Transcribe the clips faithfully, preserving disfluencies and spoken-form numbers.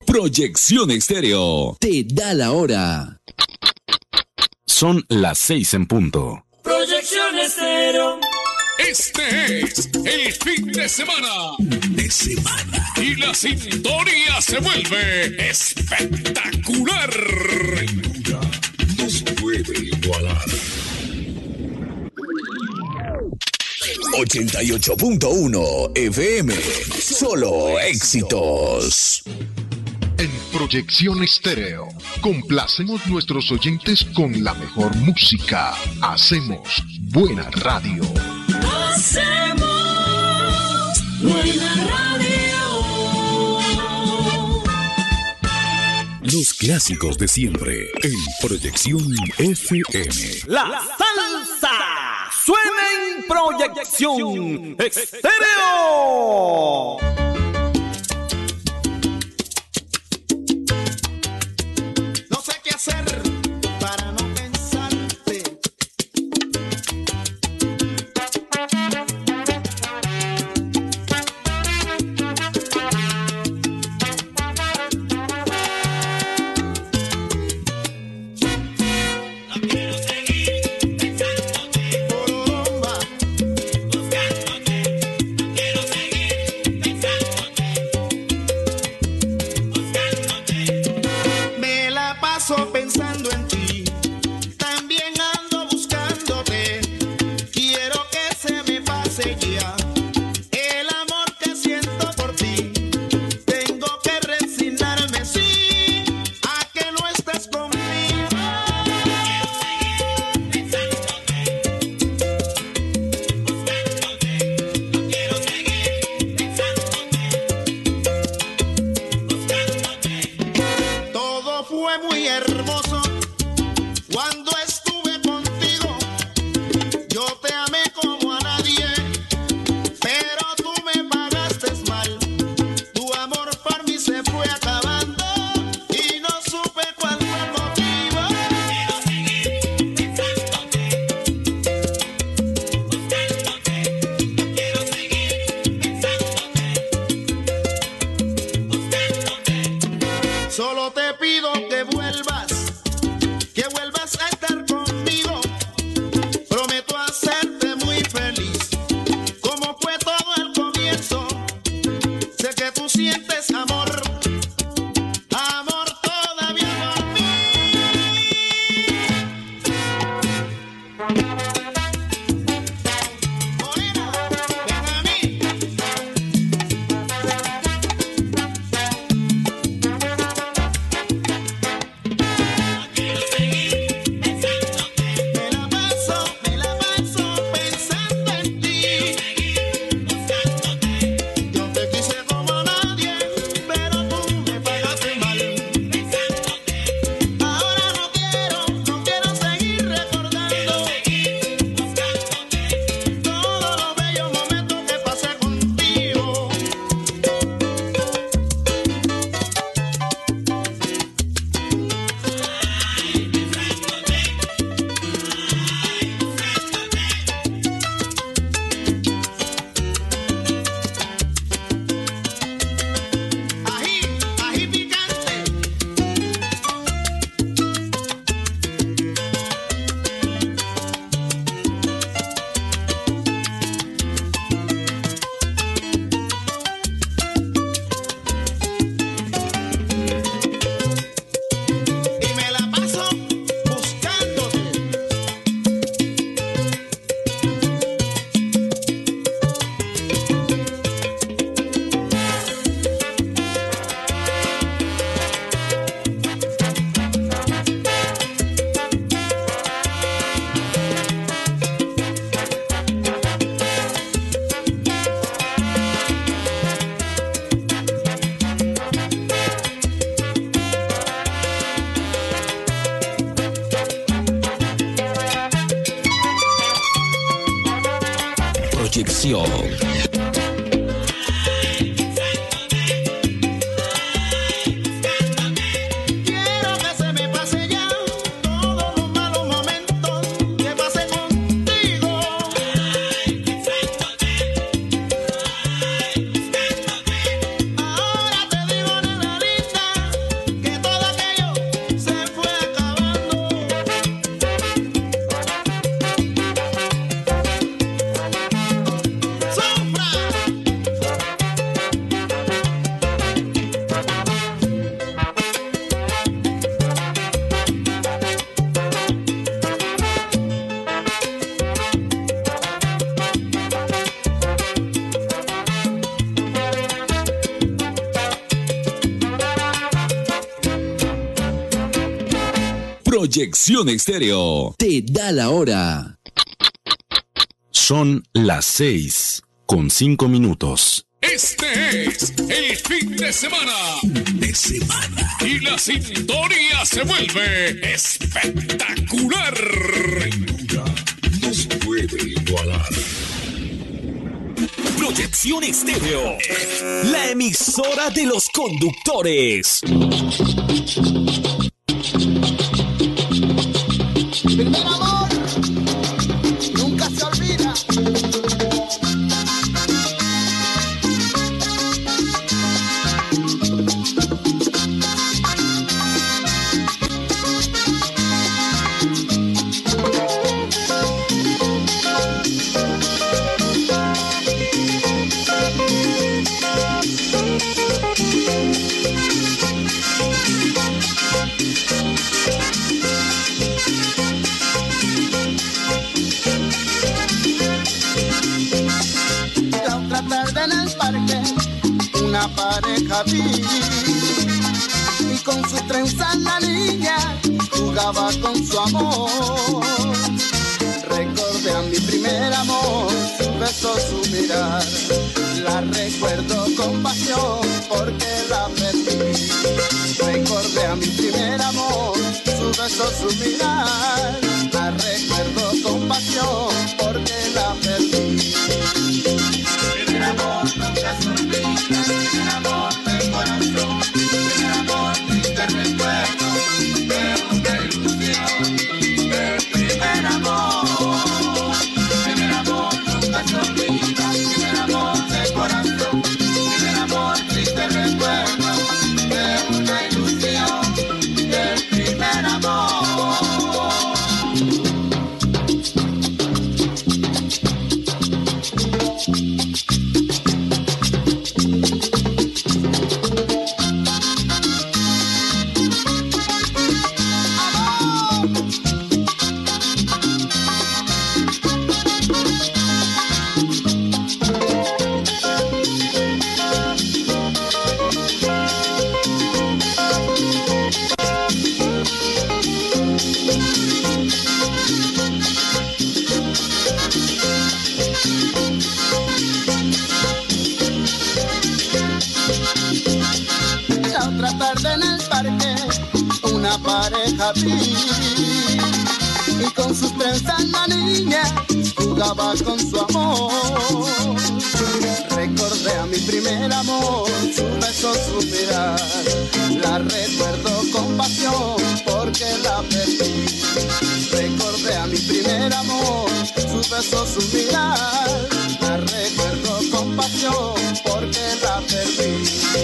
Proyección Estéreo te da la hora. Son las seis en punto. Proyección Estéreo. Este es el fin de semana. De semana. Y la sintonía se vuelve espectacular. No se puede igualar. ochenta y ocho punto uno F M. Solo éxitos. En Proyección Estéreo, complacemos nuestros oyentes con la mejor música. Hacemos buena radio. Hacemos buena radio. Los clásicos de siempre en Proyección F M. La salsa suena en Proyección Estéreo. No sé qué hacer para no pensarte. No quiero seguir pensándote, Pororomba, buscándote. No quiero seguir pensándote, buscándote. me la paso pensando en ti. También ando buscándote. Quiero que se me pase ya el amor que siento por ti. Tengo que resignarme, sí, a que no estés conmigo. No quiero seguir pensándote, buscándote. Todo fue muy hermoso cuando estuve contigo. Yo te amé como a nadie, pero tú me pagaste mal. Tu amor por mí se fue acabando y no supe cuál fue el motivo. Quiero seguir pensándote, buscándote. No quiero seguir pensándote, buscándote. Solo te pido que vuelvas, que vuelvas a estar conmigo. Prometo hacerte muy feliz, como fue todo el comienzo. Sé que tú sientes amor, amor todavía por mí. Morena, ven a mí. No quiero seguir pensándote, Me la paso, me la paso pensando en ti. buscándote. Yo te quise como a nadie, pero tú me pagaste mal. Ahora no quiero, no quiero seguir recordando todos los bellos momentos que pasé contigo. Ají, ají picante. Y me la paso buscándote. Proyección. Quiero que se me pase ya todos los malos momentos que pasé contigo. Ahora te digo, nena linda, Proyección Estéreo te da la hora. Son las seis con cinco minutos. Este es el fin de semana. De semana. Y la sintonía se vuelve espectacular. No se puede igualar. Proyección Estéreo, la emisora de los conductores. Primer amor, nunca se olvida. Una pareja vi y con su trenza la niña jugaba con su amor. Recordé a mi primer amor, su beso, su mirar. La recuerdo con pasión porque la perdí. Recordé a mi primer amor, su beso, su mirar. La recuerdo con pasión porque la perdí. Primer amor nunca se olvida, primer amor del corazón, primer amor triste recuerdo de una ilusión. El primer amor, primer amor nunca se olvida, primer amor del corazón, primer amor triste recuerdo de una ilusión. El primer amor. Pareja vi y con sus trenzas la niña jugaba con su amor. Recordé a mi primer amor, su beso, su mirar. La recuerdo con pasión porque la perdí. Recordé a mi primer amor, su beso, su mirar. La recuerdo con pasión porque la perdí.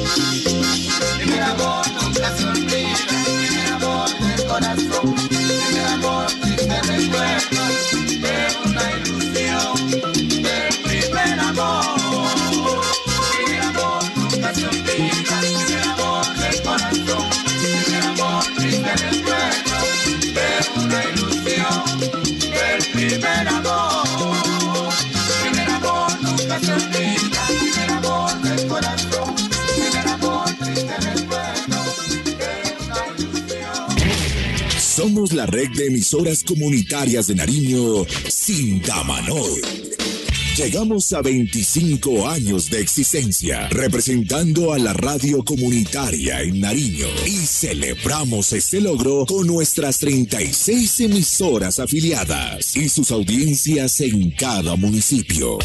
Primer amor nunca se olvida, primer amor del corazón, primer amor triste recuerdo de una ilusión. Del primer amor, primer amor nunca se olvida, primer amor del corazón, primer amor triste recuerdo de una ilusión. Del primer amor, primer amor nunca se olvida, primer amor del corazón, primer amor triste recuerdo de una ilusión. Somos la red de emisoras comunitarias de Nariño, Sindamanoy. Llegamos a veinticinco años de existencia, representando a la radio comunitaria en Nariño. Y celebramos este logro con nuestras treinta y seis emisoras afiliadas y sus audiencias en cada municipio.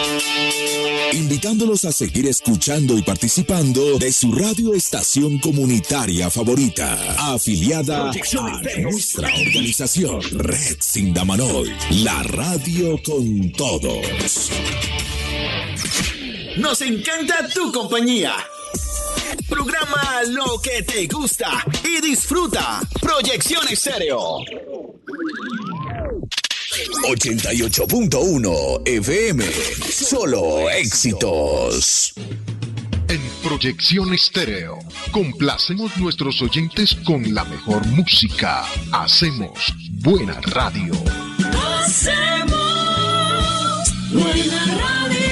Invitándolos a seguir escuchando y participando de su radioestación comunitaria favorita, afiliada a nuestra organización Red Sindamanoy, la radio con todos. Nos encanta tu compañía. Programa lo que te gusta y disfruta. Proyección Estéreo. ochenta y ocho punto uno F M, solo éxitos. En Proyección Estéreo, complacemos nuestros oyentes con la mejor música. Hacemos buena radio. Hacemos buena radio.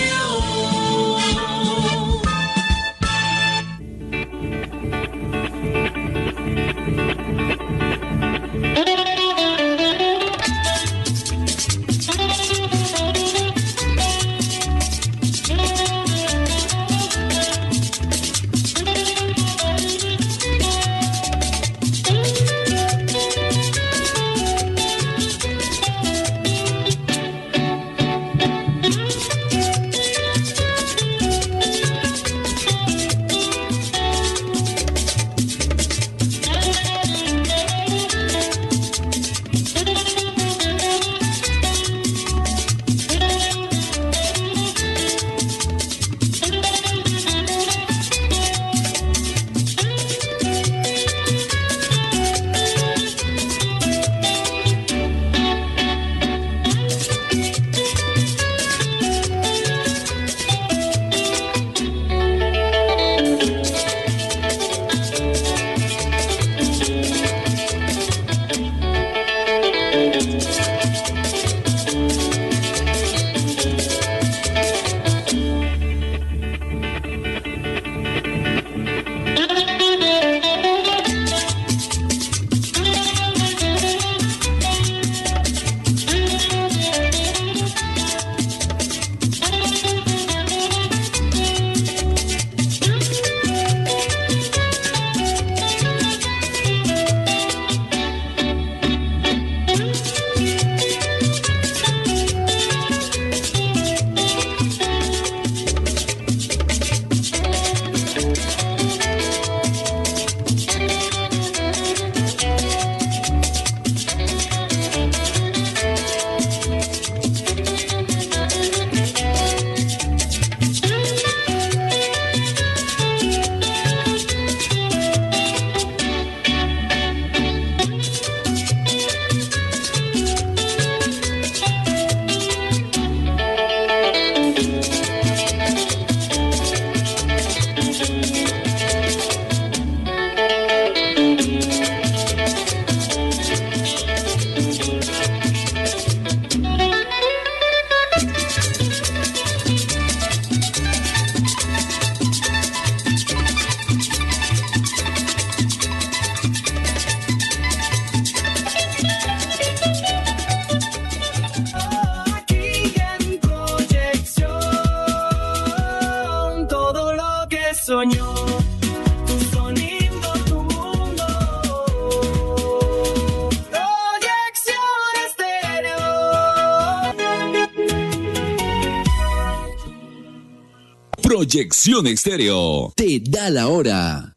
Proyección Estéreo te da la hora.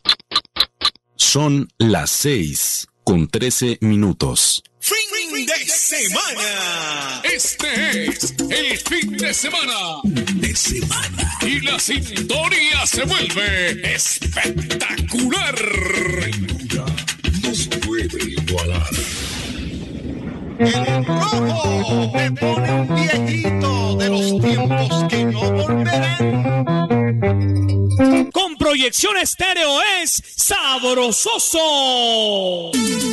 Son las seis con trece minutos. Fin de semana. Este es el fin de semana. De semana. Y la sintonía se vuelve espectacular. No se puede igualar. El rojo me pone un viejito de los tiempos que no volverán. Con Proyección Estéreo es sabrososo.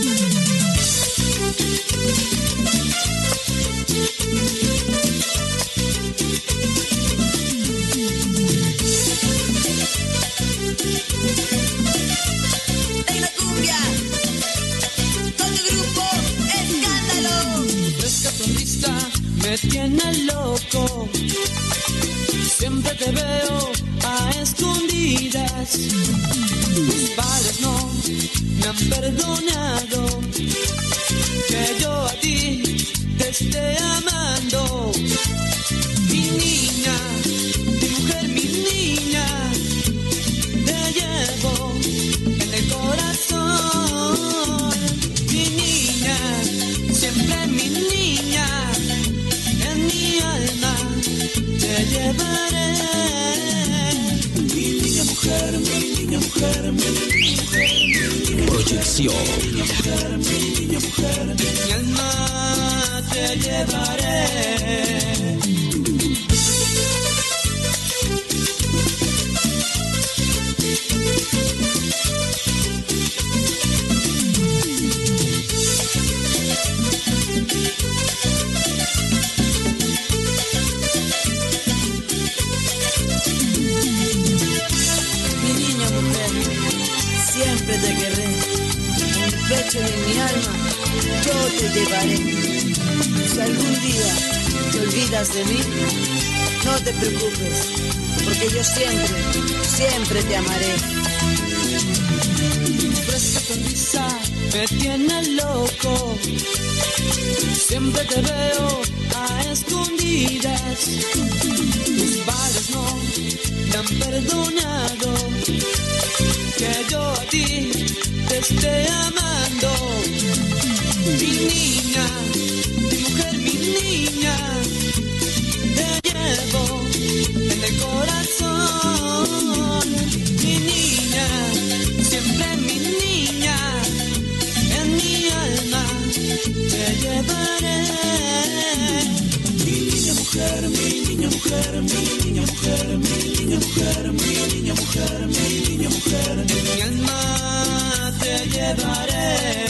En la cumbia, con el grupo Escándalo. Esta sonrisa me tiene loco. Siempre te veo a escondidas. Mis padres no me han perdonado que yo a ti te esté amando. Mi niña, mi mujer, mi niña, te llevo en el corazón. Mi niña, siempre mi niña, en mi alma te llevaré. Mi niña mujer, mi niña mujer, mi niña mujer, mi niña Proyección. mi niña mujer, mi niña mujer, mi alma te llevaré. Siempre te querré, en el pecho de mi alma, yo te llevaré. Si algún día te olvidas de mí, no te preocupes, porque yo siempre, siempre te amaré. Esta sonrisa me tiene loco. Siempre te veo a escondidas. Tus padres no me han perdonado que yo a ti te esté amando. Mi niña, mi mujer, mi niña, te llevo en el corazón. Mi niña, siempre mi niña, en mi alma te llevaré. Mi niña mujer, mi niña mujer, mi niña mujer, mi niña mujer, mi niña mujer, mi niña mujer, en mi alma te llevaré.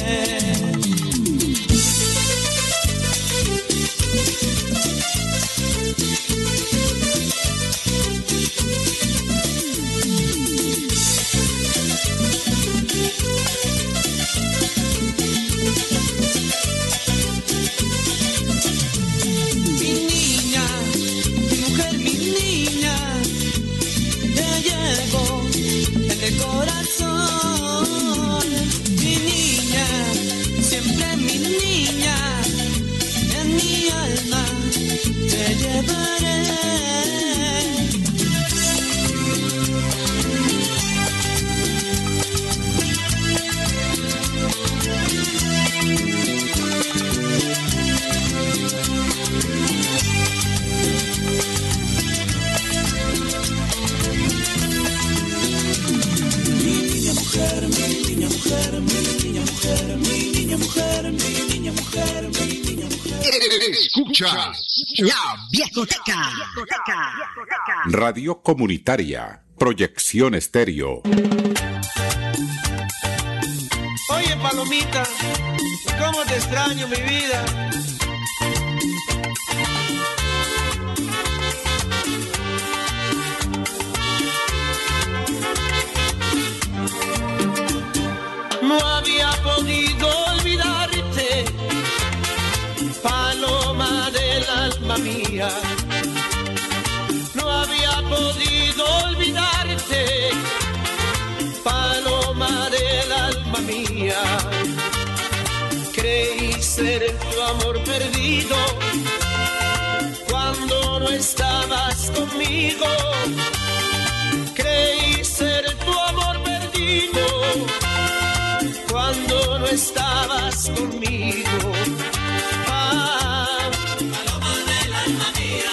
Mi niña, mi mujer, mi niña, te llevo en el corazón. Mi niña, siempre mi niña, en mi alma te llevaré. Mi niña mujer, mi niña mujer, mi niña mujer, mi niña mujer, mi niña mujer, mi niña mujer. Escuchas La Viejoteca. Radio Comunitaria, Proyección Estéreo. Oye, Palomita, ¿cómo te extraño, mi vida? No había podido olvidarte, paloma del alma mía. No había podido olvidarte, paloma del alma mía. Creí ser tu amor perdido cuando no estabas conmigo. cuando no estabas conmigo. Ah, paloma del alma mía.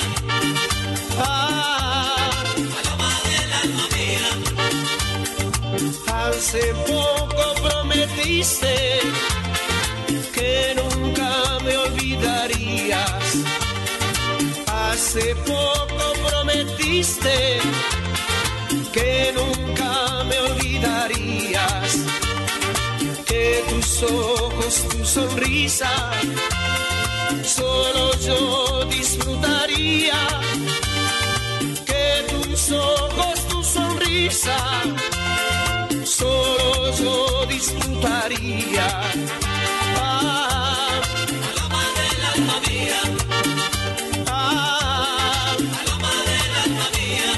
Ah, paloma del alma mía. Hace poco prometiste que nunca me olvidarías. Hace poco prometiste que nunca me olvidarías, que tus ojos, tu sonrisa, solo yo disfrutaría, que tus ojos, tu sonrisa, solo yo disfrutaría. Ah, paloma del alma mía. Ah, paloma del alma mía.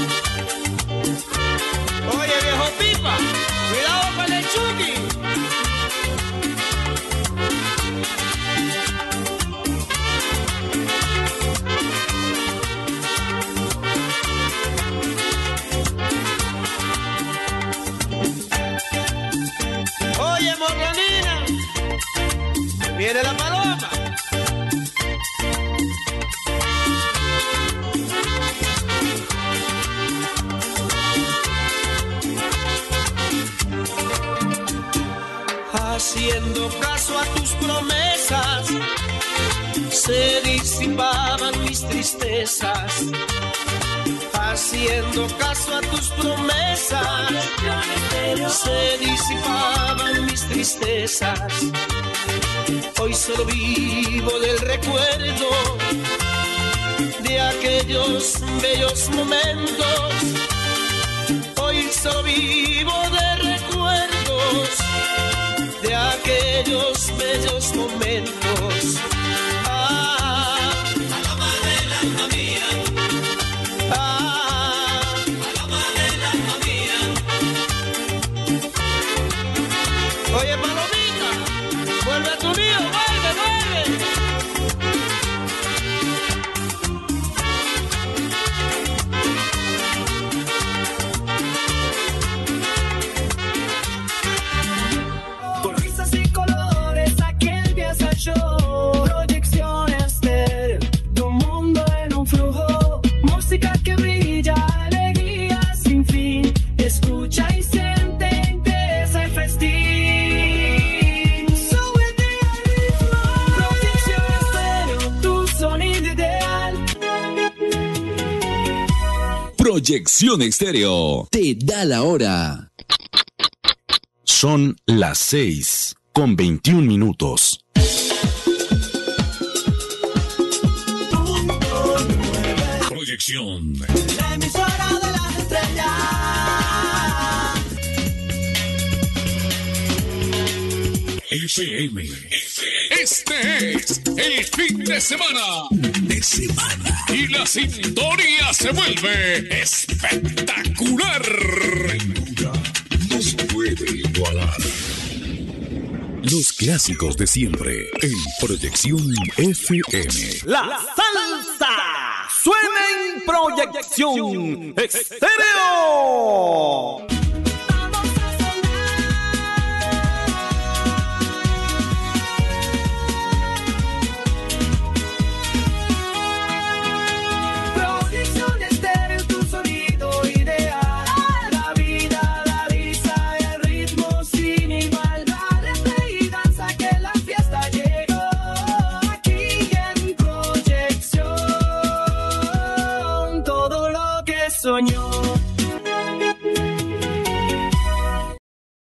Oye, viejo pipa, cuidado con el Chucky. Oye, Morganina, viene la paloma. Haciendo caso a tus promesas, se disipaban mis tristezas. Haciendo caso a tus promesas, se disipaban mis tristezas. Hoy solo vivo del recuerdo de aquellos bellos momentos. Hoy solo vivo de recuerdos de aquellos bellos momentos. Ah, paloma del alma mía. Ah, paloma del alma mía. Oye, palomita, vuelve a tu nido, vuelve, vuelve. Proyección estéreo, de un mundo en un flujo, música que brilla, alegría sin fin. Escucha y siente, empieza el festín. Súbete al ritmo. Proyección estéreo, tu sonido ideal. Proyección Estéreo te da la hora. Son las seis con veintiún minutos. Proyección. La emisora de las estrellas. F M. Este es el fin de semana. De semana. Y la sintonía se vuelve espectacular. No se puede igualar. Los clásicos de siempre en Proyección F M. La salsa suena en Proyección Estéreo.